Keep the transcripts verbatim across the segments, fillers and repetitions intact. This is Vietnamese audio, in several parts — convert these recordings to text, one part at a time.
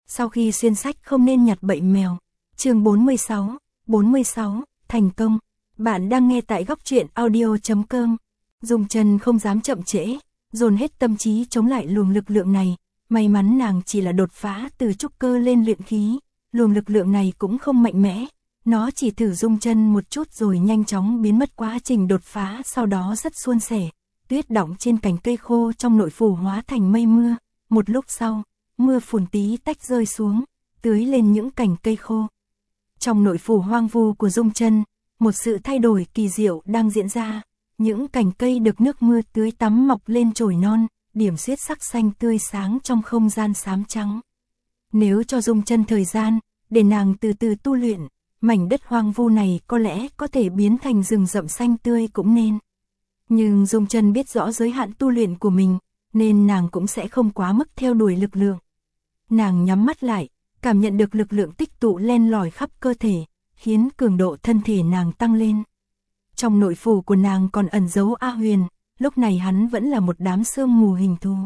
Sau khi xuyên sách không nên nhặt bậy mèo. Chương bốn mươi sáu, bốn mươi sáu, thành công. Bạn đang nghe tại góc truyện audio chấm com. Dung Chân không dám chậm trễ, dồn hết tâm trí chống lại luồng lực lượng này. May mắn nàng chỉ là đột phá từ trúc cơ lên luyện khí, luồng lực lượng này cũng không mạnh mẽ. Nó chỉ thử Dung Chân một chút rồi nhanh chóng biến mất. Quá trình đột phá sau đó rất suôn sẻ. Tuyết đọng trên cành cây khô trong nội phủ hóa thành mây mưa. Một lúc sau, mưa phùn tí tách rơi xuống, tưới lên những cành cây khô. Trong nội phủ hoang vu của Dung Chân, một sự thay đổi kỳ diệu đang diễn ra. Những cành cây được nước mưa tưới tắm mọc lên chồi non, điểm xuyết sắc xanh tươi sáng trong không gian xám trắng. Nếu cho Dung Chân thời gian, để nàng từ từ tu luyện, mảnh đất hoang vu này có lẽ có thể biến thành rừng rậm xanh tươi cũng nên. Nhưng Dung Chân biết rõ giới hạn tu luyện của mình, nên nàng cũng sẽ không quá mức theo đuổi lực lượng. Nàng nhắm mắt lại, cảm nhận được lực lượng tích tụ len lỏi khắp cơ thể, khiến cường độ thân thể nàng tăng lên. Trong nội phủ của nàng còn ẩn giấu A Huyền, lúc này hắn vẫn là một đám sương mù hình thú.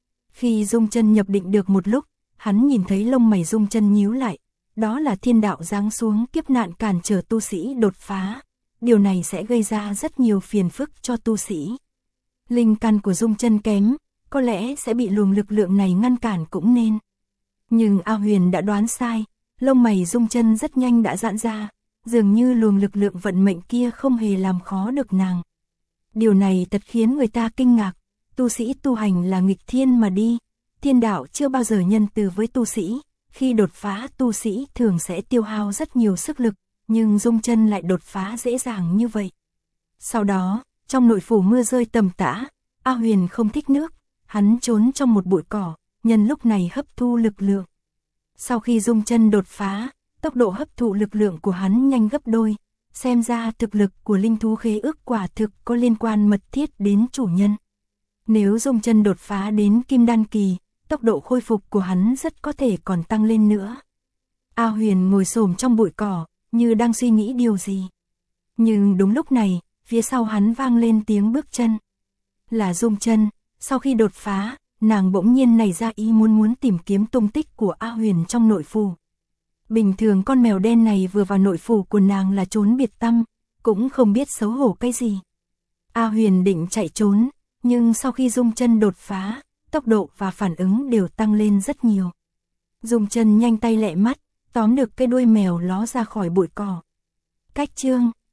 Khi Dung Chân nhập định được một lúc, hắn nhìn thấy lông mày Dung Chân nhíu lại, đó là thiên đạo giáng xuống kiếp nạn cản trở tu sĩ đột phá. Điều này sẽ gây ra rất nhiều phiền phức cho tu sĩ. Linh căn của Dung Chân kém, có lẽ sẽ bị luồng lực lượng này ngăn cản cũng nên. Nhưng A Huyền đã đoán sai, lông mày Dung Chân rất nhanh đã giãn ra, dường như luồng lực lượng vận mệnh kia không hề làm khó được nàng. Điều này thật khiến người ta kinh ngạc, tu sĩ tu hành là nghịch thiên mà đi, thiên đạo chưa bao giờ nhân từ với tu sĩ, khi đột phá tu sĩ thường sẽ tiêu hao rất nhiều sức lực, nhưng Dung Chân lại đột phá dễ dàng như vậy. Sau đó, trong nội phủ mưa rơi tầm tã, A Huyền không thích nước, hắn trốn trong một bụi cỏ, nhân lúc này hấp thu lực lượng. Sau khi Dung Chân đột phá, tốc độ hấp thụ lực lượng của hắn nhanh gấp đôi, xem ra thực lực của linh thú khế ước quả thực có liên quan mật thiết đến chủ nhân. Nếu Dung Chân đột phá đến kim đan kỳ, tốc độ khôi phục của hắn rất có thể còn tăng lên nữa. A Huyền ngồi xổm trong bụi cỏ, như đang suy nghĩ điều gì. Nhưng đúng lúc này, phía sau hắn vang lên tiếng bước chân. Là Dung Chân. Sau khi đột phá, nàng bỗng nhiên nảy ra ý muốn muốn tìm kiếm tung tích của A Huyền trong nội phủ. Bình thường con mèo đen này vừa vào nội phủ của nàng là trốn biệt tăm, cũng không biết xấu hổ cái gì. A Huyền định chạy trốn, nhưng sau khi Dung Chân đột phá, tốc độ và phản ứng đều tăng lên rất nhiều. Dung Chân nhanh tay lẹ mắt, tóm được cái đuôi mèo ló ra khỏi bụi cỏ. Cách chương